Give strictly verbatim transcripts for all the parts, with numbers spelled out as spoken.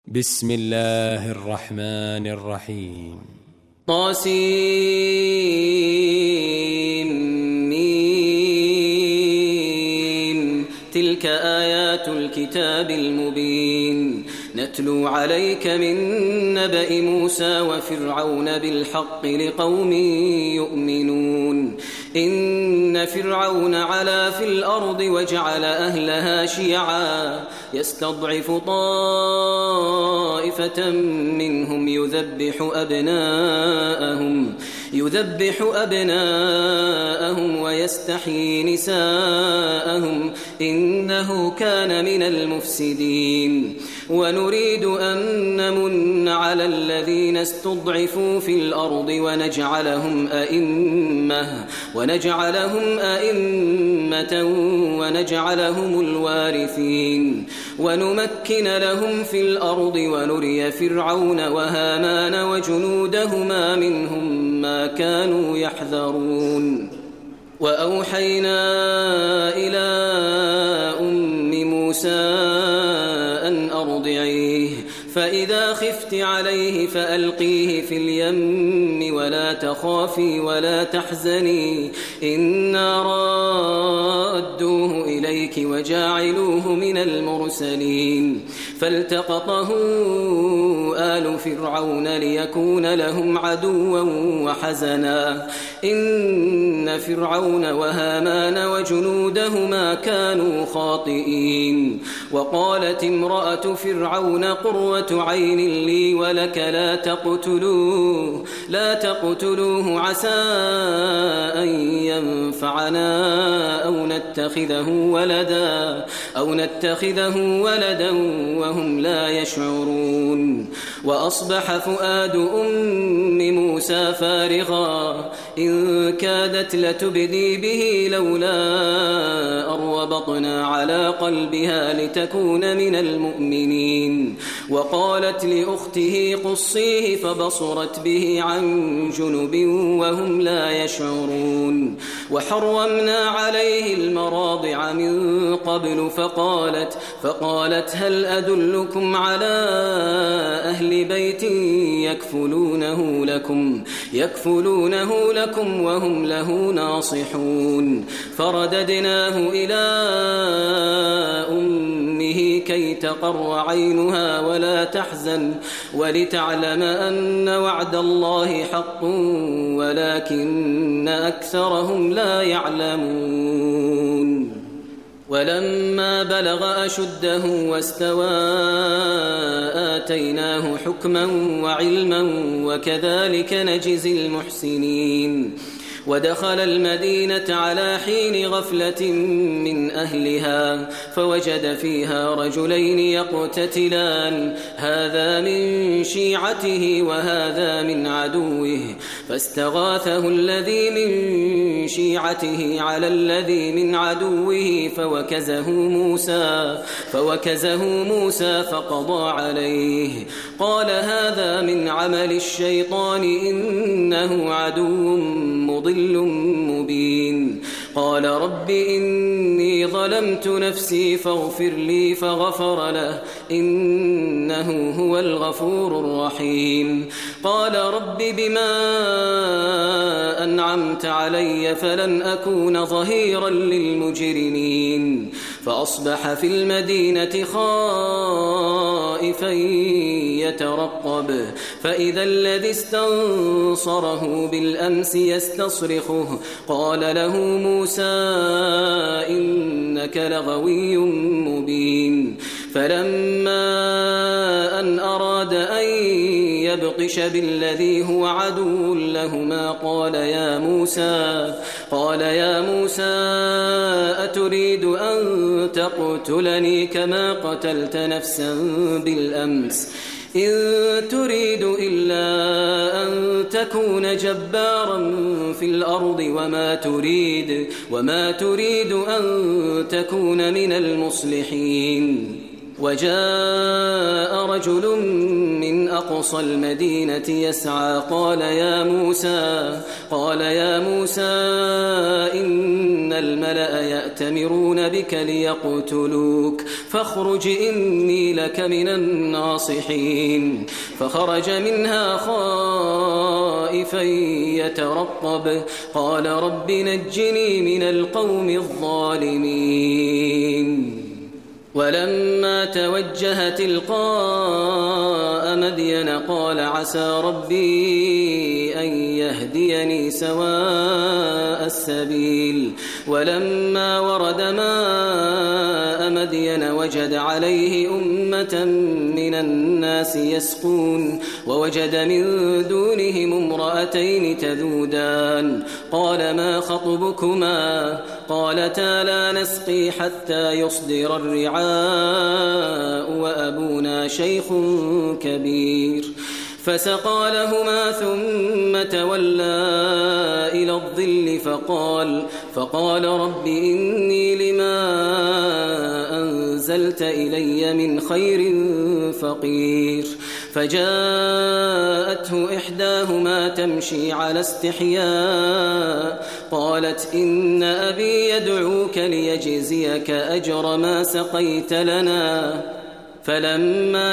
بسم الله الرحمن الرحيم. طاسيم. تلك آيات الكتاب المبين نتلو عليك من نبأ موسى وفرعون بالحق لقوم يؤمنون. إن فرعون علا في الأرض وجعل أهلها شيعا يستضعف طائفة منهم يذبح أبناءهم يذبح أبناءهم ويستحيي نساءهم إنه كان من المفسدين. ونريد أن نمن على الذين استضعفوا في الأرض ونجعلهم أئمة ونجعلهم أئمة ونجعلهم الوارثين ونمكن لهم في الأرض ونري فرعون وهامان وجنودهما منهم ما كانوا يحذرون. وأوحينا إلى أم موسى أن أرضعيه فإذا خفت عليه فألقيه في اليم ولا تخافي ولا تحزني إنا رادوه إليك وجاعلوه من المرسلين. فالتقطه آل فرعون ليكون لهم عدوا وحزنا إن فرعون وهامان وجنودهما كانوا خاطئين. وقالت امرأة فرعون قرة عين لي ولك لا تقتلوه لا تقتلوه عسى أن ينفعنا أو نتخذه ولدا أو نتخذه ولدا وهم لا يشعرون. وأصبح فؤاد أم موسى فارغا إن كادت لتبدي به لولا أن ربطنا على قلبها لتكون من المؤمنين. وقالت لأخته قصيه فبصرت به عن جنب وهم لا يشعرون. وحرمنا عليه المراضع من قبل فقالت فقالت هل أدلكم على أهل بيت يكفلونه لكم يكفلونه لكم وهم له ناصحون. فرددناه إلى أمه كي تقر عينها ولا تحزن ولتعلم أن وعد الله حق ولكن أكثرهم لا يعلمون. ولما بلغ أشده واستوى آتيناه حكما وعلما وكذلك نجزي المحسنين. ودخل المدينة على حين غفلة من أهلها فوجد فيها رجلين يقتتلان هذا من شيعته وهذا من عدوه فاستغاثه الذي من شيعته على الذي من عدوه فوكزه موسى فوكزه موسى فقضى عليه قال هذا من عمل الشيطان إنه عدو مضل مبين. قال رب إني ظلمت نفسي فاغفر لي فغفر له إنه هو الغفور الرحيم. قال رب بما أنعمت علي فلن أكون ظهيرا للمجرمين. فأصبح في المدينة خائفا يترقب فإذا الذي استنصره بالأمس يستصرخه قال له موسى إنك لغوي مبين. فلما أن أراد أن يبطش بالذي هو عدو لهما قال يا موسى قال يا موسى أتريد أن تقتلني كما قتلت نفسا بالأمس إن تريد إلا أن تكون جبارا في الأرض وما تريد وما تريد أن تكون من المصلحين. وجاء رجل من أقصى المدينة يسعى قال يا موسى قال يا موسى إن الملأ يأتمرون بك ليقتلوك فاخرج إني لك من الناصحين فخرج منها خائفا يترقب قال رب نجني من القوم الظالمين ولما توجه تلقاء مدين قال عسى ربي أن يهديني سواء السبيل ولما ورد ماء مدين وجد عليه أمة من الناس يسقون ووجد من دونهم امرأتين تذودان قال ما خطبكما قالتا لا نسقي حتى يصدر الرعاء وأبونا شيخ كبير فسقى لهما ثم تولى إلى الظل فقال فقال رب إني لما أنزلت إلي من خير فقير فجاءته إحداهما تمشي على استحياء قالت إن أبي يدعوك ليجزيك أجر ما سقيت لنا فلما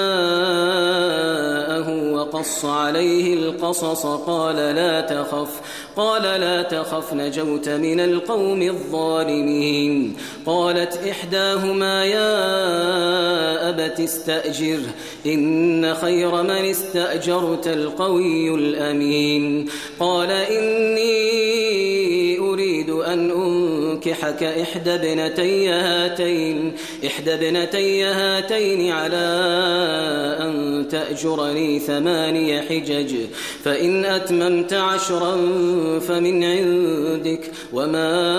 جاءه وقص عليه القصص قال لا تخف قال لا تخف نجوت من القوم الظالمين قالت إحداهما يا أبت استأجره إن خير من استأجرت القوي الأمين قال إني أريد أن أنكحك إحدى ابنتي هاتين إحدى ابنتي هاتين على أن تأجرني ثماني حجج فإن أتممت عشرا فمن عندك وما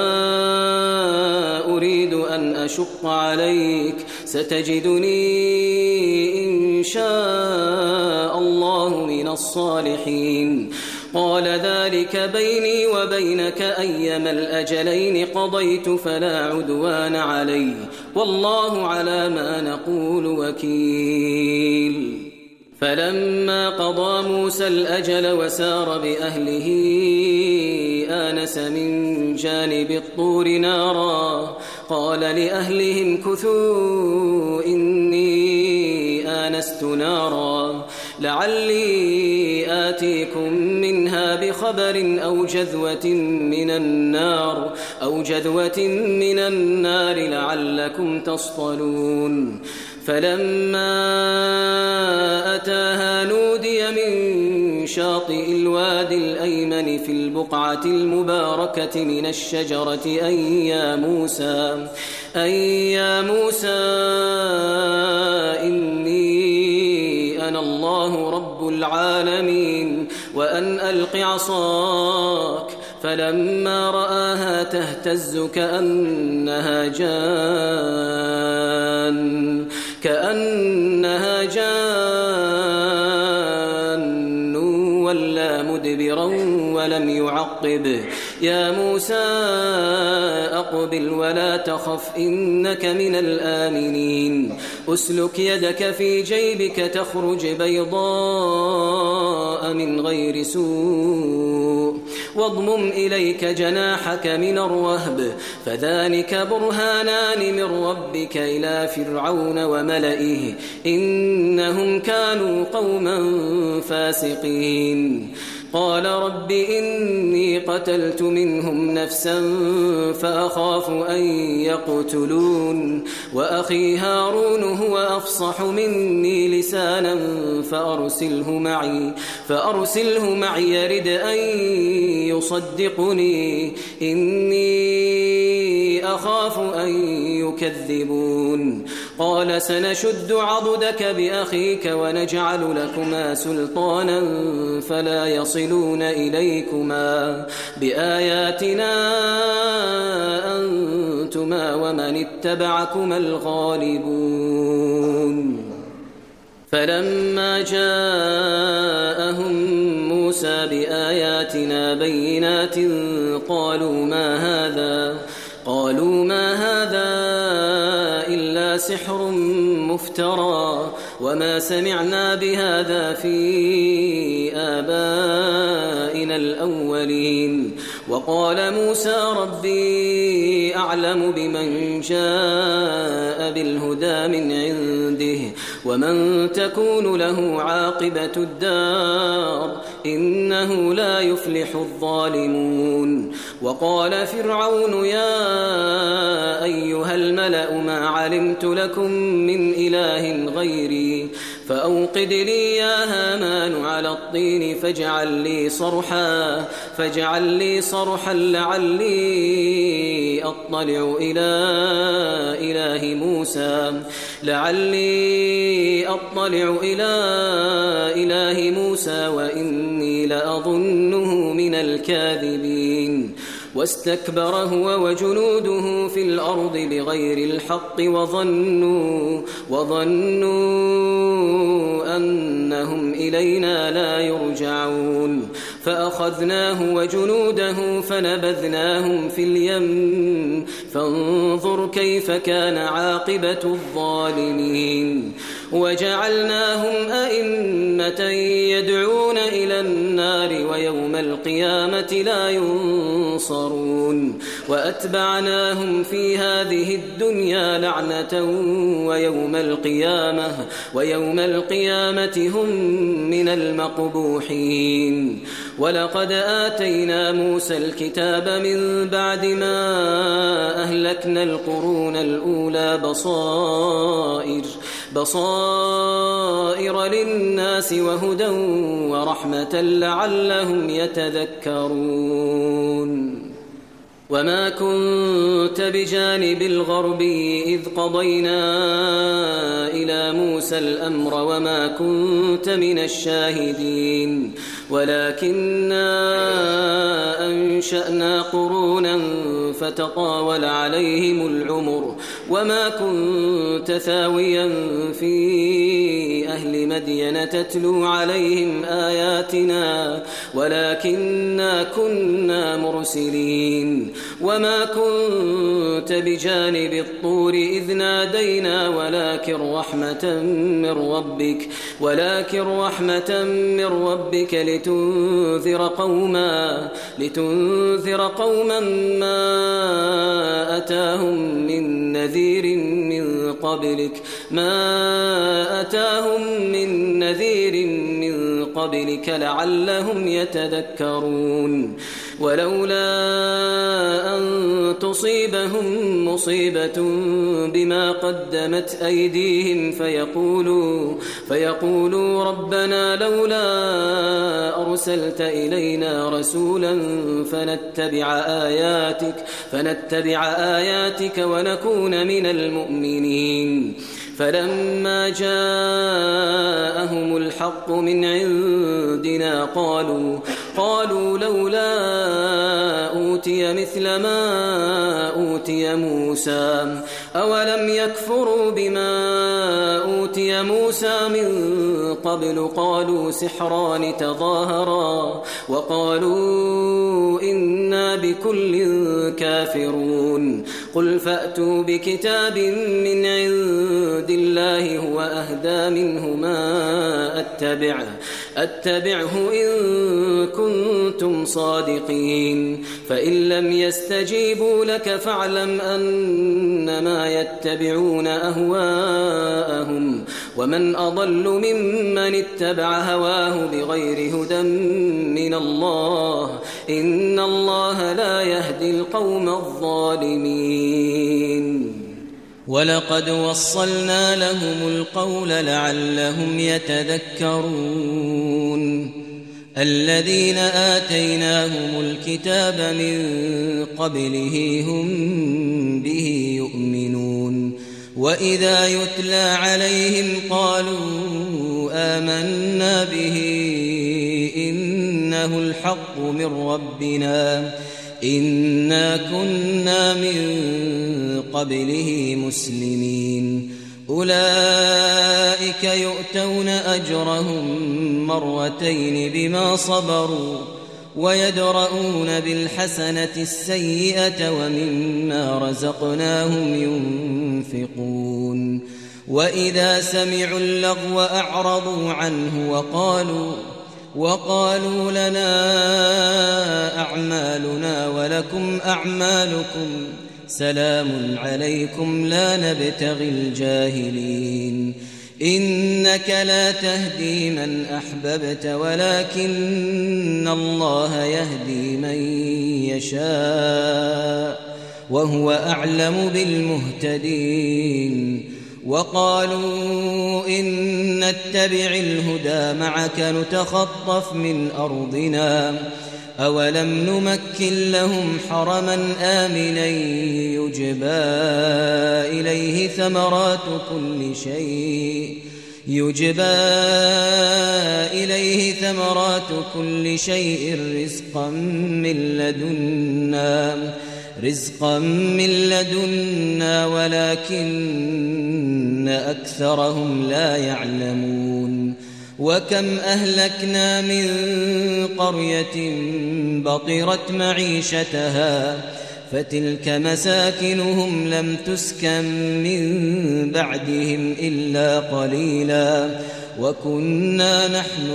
أريد أن أشق عليك ستجدني إن شاء الله من الصالحين قال ذلك بيني وبينك أيما الأجلين قضيت فلا عدوان علي والله على ما نقول وكيل فلما قضى موسى الأجل وسار بأهله آنس من جانب الطور نارا قال لأهلهم كثوا إني آنست نارا لعلي آتيكم منها بخبر أو جذوة من النار أو جذوة من النار لعلكم تصطلون فلما أتاها نودي من شاطئ الوادي الأيمن في البقعة المباركة من الشجرة أي يا موسى أي يا موسى إني أنا الله رب العالمين وأن ألق عصاك فلما رآها تهتز كأنها جان كأنها جان ولا مدبرا ولم يعقب يا موسى أقبل ولا تخف إنك من الآمنين أسلك يدك في جيبك تخرج بيضاء من غير سوء واضمم إليك جناحك من الرهب فذلك برهانان من ربك إلى فرعون وملئه إنهم كانوا قوما فاسقين قال رب إني قتلت منهم نفسا فأخاف أن يقتلون وأخي هارون هو أفصح مني لسانا فأرسله معي فأرسله معي يرد أن يصدقني إني أخاف أن يكذبون قال سنشد عضدك بأخيك ونجعل لكما سلطانا فلا يصلون إليكما بآياتنا أنتما ومن اتبعكما الغالبون فلما جاءهم موسى بآياتنا بينات قالوا ما هذا قالوا ما هذا إلا سحر مفترى وما سمعنا بهذا في آبائنا الأولين. وقال موسى ربي أعلم بمن جاء بالهدى من عنده ومن تكون له عاقبة الدار إنه لا يفلح الظالمون. وقال فرعون يا أيها الملأ ما علمت لكم من إله غيري فأوقد لي يا هامان على الطين فاجعل لي صرحا فاجعل لي صرحا لعلي أطلع إلى إله موسى لعلي أطلع إلى إله موسى وإني لأظنه من الكاذبين. واستكبر هو وجنوده في الأرض بغير الحق وظنوا وظنوا أنهم إلينا لا يرجعون. فأخذناه وجنوده فنبذناهم في اليم فانظر كيف كان عاقبة الظالمين. وجعلناهم أئمة يدعون إلى النار ويوم القيامة لا ينصرون. وأتبعناهم في هذه الدنيا لعنة ويوم القيامة ويوم القيامة هم من المقبوحين. ولقد آتينا موسى الكتاب من بعد ما أهلكنا القرون الأولى بصائر بصائر للناس وهدى ورحمة لعلهم يتذكرون. وما كنت بجانب الغربي إذ قضينا إلى موسى الأمر وما كنت من الشاهدين ولكننا أنشأنا قرونا فتطاول عليهم العمر وما كنت ثاويا في أهل مدين تتلو عليهم آياتنا ولكننا كنا مرسلين. وما كنت بجانب الطور إذ نادينا ولكن رحمة من ربك ولكن رحمة من ربك لتنذر قوما لتنذر قوما ما أتاهم من نذير من قبلك ما أتاهم من نذير من قبلك لعلهم يتذكرون. ولولا أن تصيبهم مصيبة بما قدمت أيديهم فيقولوا, فيقولوا ربنا لولا أرسلت إلينا رسولا فنتبع آياتك, فنتبع آياتك ونكون من المؤمنين. فلما جاءهم الحق من عندنا قالوا قالوا لولا أوتي مثل ما أوتي موسى أولم يكفروا بما أوتي موسى من قبل قالوا سحران تظاهرا وقالوا إنا بكل كافرون. قل فأتوا بكتاب من عند الله هو أهدى منه ما أتبعه, أتبعه إن كنتم صادقين. فإن لم يستجيبوا لك فاعلم أنما يتبعون أهواءهم ومن أضل ممن اتبع هواه بغير هدى من الله إن الله لا يهدي القوم الظالمين. ولقد وصلنا لهم القول لعلهم يتذكرون. الذين آتيناهم الكتاب من قبله هم به يؤمنون. وإذا يتلى عليهم قالوا آمنا به إنه الحق من ربنا إنا كنا من قبله مسلمين. أولئك يؤتون أجرهم مرتين بما صبروا ويدرؤون بالحسنة السيئة ومما رزقناهم ينفقون. وإذا سمعوا اللغو أعرضوا عنه وقالوا وقالوا لنا أعمالنا ولكم أعمالكم سلام عليكم لا نبتغي الجاهلين إنك لا تهدي من أحببت ولكن الله يهدي من يشاء وهو أعلم بالمهتدين وقالوا إن نتبع الهدى معك نتخطف من أرضنا أولم نمكن لهم حرما آمنا يجبى إليه ثمرات كل شيء يجبى إليه ثمرات كل شيء رزقا من لدنا رزقا من لدنا ولكن أكثرهم لا يعلمون وكم أهلكنا من قرية بطرت معيشتها فتلك مساكنهم لم تسكن من بعدهم إلا قليلا وكنا نحن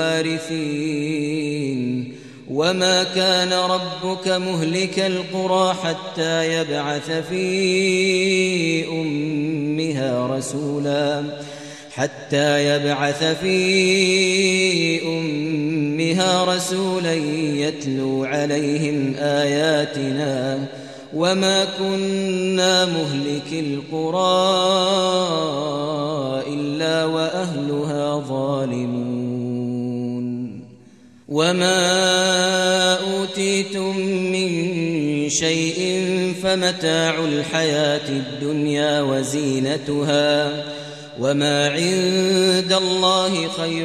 الوارثين وما كان ربك مهلك القرى حتى يبعث في أمها رسولا حتى يبعث في أمها رسولا يتلو عليهم آياتنا وما كنا مهلك القرى إلا وأهلها ظالمون وما أوتيتم من شيء فمتاع الحياة الدنيا وزينتها وما عند الله خير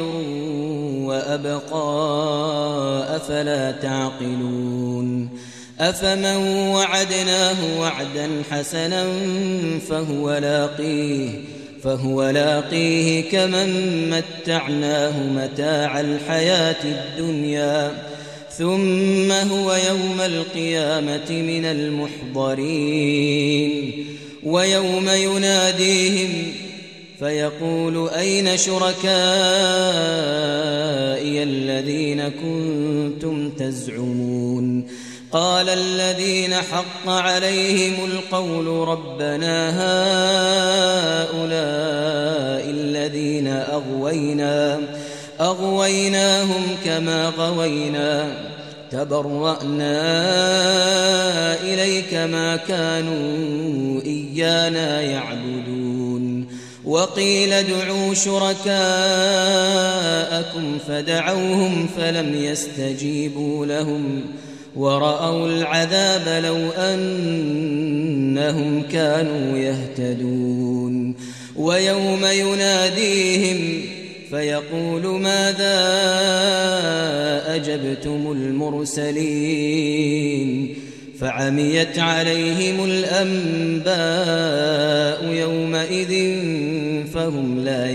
وأبقى أفلا تعقلون أفمن وعدناه وعدا حسنا فهو لاقيه فهو لاقيه كمن متعناه متاع الحياة الدنيا ثم هو يوم القيامة من المحضرين ويوم يناديهم فيقول أين شركائي الذين كنتم تزعمون قال الذين حق عليهم القول ربنا هؤلاء الذين أغوينا أغويناهم كما غوينا تبرأنا إليك ما كانوا إيانا يعبدون وقيل ادعوا شركاءكم فدعوهم فلم يستجيبوا لهم ورأوا العذاب لو أنهم كانوا يهتدون ويوم يناديهم فيقول ماذا أجبتم المرسلين فعميت عليهم الأنباء يومئذ فهم لا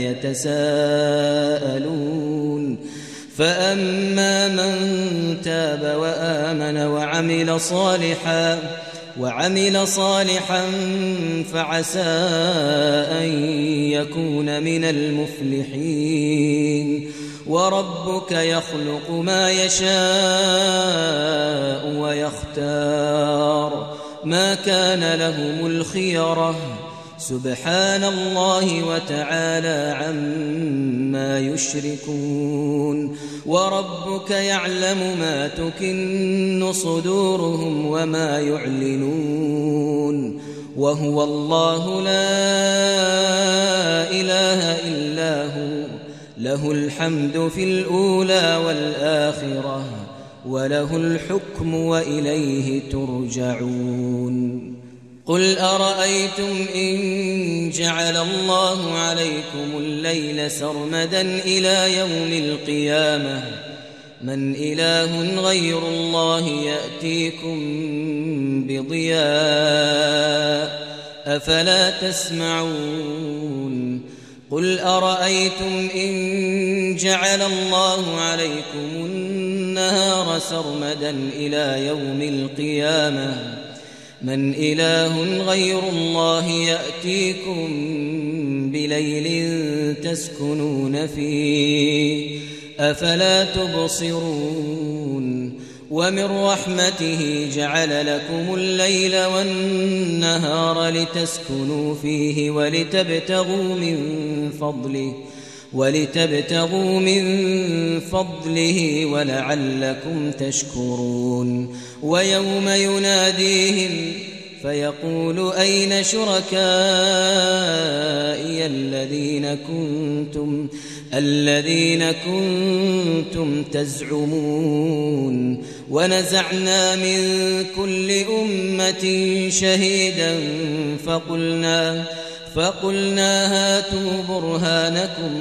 يتساءلون فأما من تاب وآمن وعمل صالحا وعمل صالحا فعسى أن يكون من المفلحين وربك يخلق ما يشاء ويختار ما كان لهم الخيرة سبحان الله وتعالى عما يشركون وربك يعلم ما تكن صدورهم وما يعلنون وهو الله لا إله إلا هو له الحمد في الأولى والآخرة وله الحكم وإليه ترجعون قل أرأيتم إن جعل الله عليكم الليل سرمدا إلى يوم القيامة من إله غير الله يأتيكم بضياء أفلا تسمعون قل أرأيتم إن جعل الله عليكم النهار سرمدا إلى يوم القيامة من إله غير الله يأتيكم بليل تسكنون فيه أفلا تبصرون ومن رحمته جعل لكم الليل والنهار لتسكنوا فيه ولتبتغوا من فضله ولتبتغوا من فضله ولعلكم تشكرون ويوم يناديهم فيقول أين شركائي الذين كنتم الذين كنتم تزعمون ونزعنا من كل أمة شهيدا فقلنا فقلنا هاتوا برهانكم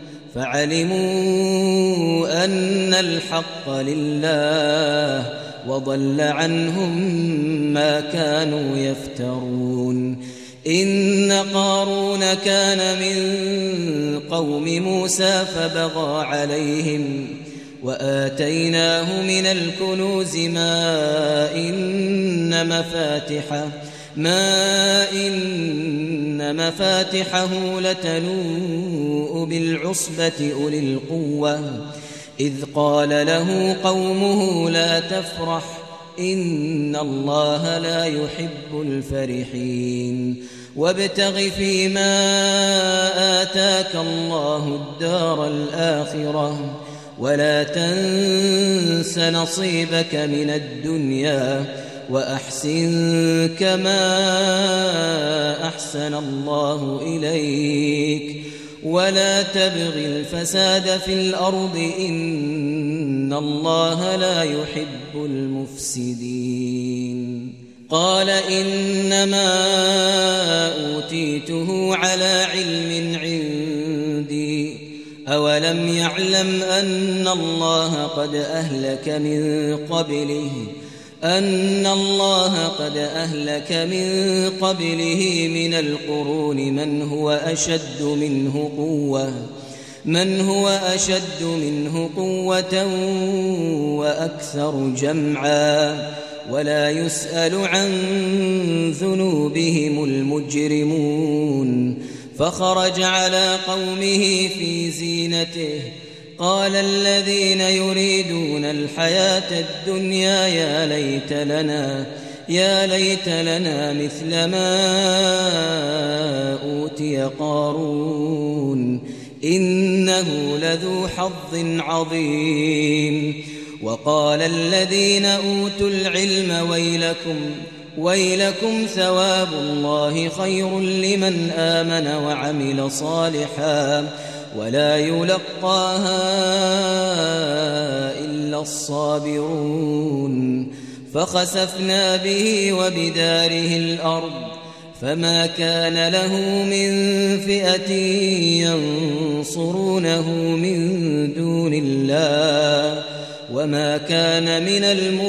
فعلموا أن الحق لله وضل عنهم ما كانوا يفترون إن قارون كان من قوم موسى فبغى عليهم وآتيناه من الكنوز ما إن مفاتحه ما إن مفاتحه لتنوء بالعصبة أولي القوة إذ قال له قومه لا تفرح إن الله لا يحب الفرحين وابتغ فيما آتاك الله الدار الآخرة ولا تنس نصيبك من الدنيا وأحسن كما أحسن الله إليك ولا تبغ الفساد في الأرض إن الله لا يحب المفسدين قال إنما أوتيته على علم عندي أولم يعلم أن الله قد أهلك من قبله أن الله قد أهلك من قبله من القرون من هو أشد منه قوة من هو أشد منه قوة وأكثر جمعا ولا يسأل عن ذنوبهم المجرمون فخرج على قومه في زينته قال الذين يريدون الحياة الدنيا يا ليت لنا يا ليت لنا مثل ما أوتي قارون إنه لذو حظ عظيم وقال الذين أوتوا العلم ويلكم ويلكم ثواب الله خير لمن آمن وعمل صالحا ولا يلقاها إلا الصابرون فخسفنا به وبداره الأرض فما كان له من فئة ينصرونه من دون الله وما كان من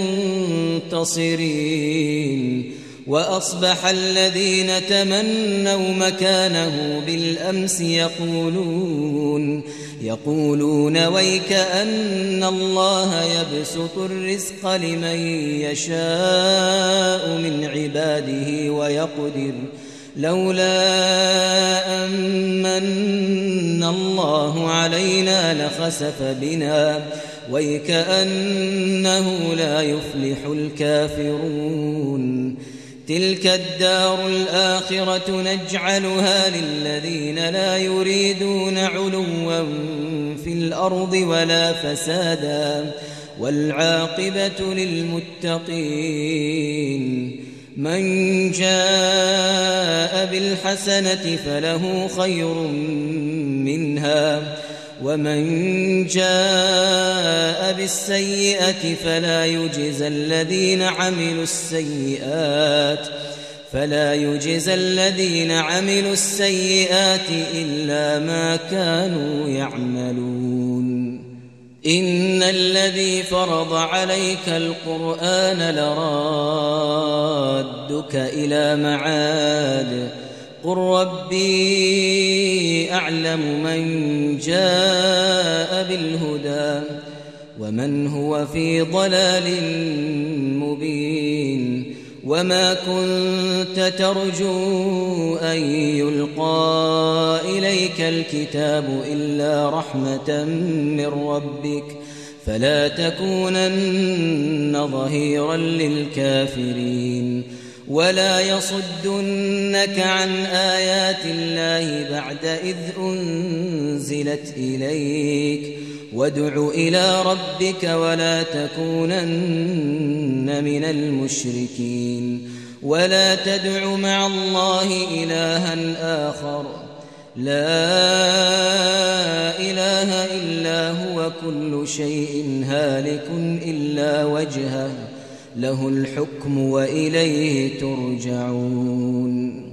المنتصرين وأصبح الذين تمنوا مكانه بالأمس يقولون يقولون ويكأن الله يبسط الرزق لمن يشاء من عباده ويقدر لولا أمن الله علينا لخسف بنا ويكأنه لا يفلح الكافرون تلك الدار الآخرة نجعلها للذين لا يريدون علوا في الأرض ولا فسادا والعاقبة للمتقين من جاء بالحسنة فله خير منها ومن جاء بالسيئة فلا يجزى الذين عملوا السيئات فلا يجزى الذين عملوا السيئات إلا ما كانوا يعملون إن الذي فرض عليك القرآن لرادك إلى معاد قل ربي أعلم من جاء بالهدى ومن هو في ضلال مبين وما كنت ترجو أن يلقى إليك الكتاب إلا رحمة من ربك فلا تكونن ظهيرا للكافرين ولا يصدنك عن آيات الله بعد إذ أنزلت إليك وادع إلى ربك ولا تكونن من المشركين ولا تدع مع الله إلها آخر لا إله إلا هو كل شيء هالك إلا وجهه له الحكم وإليه ترجعون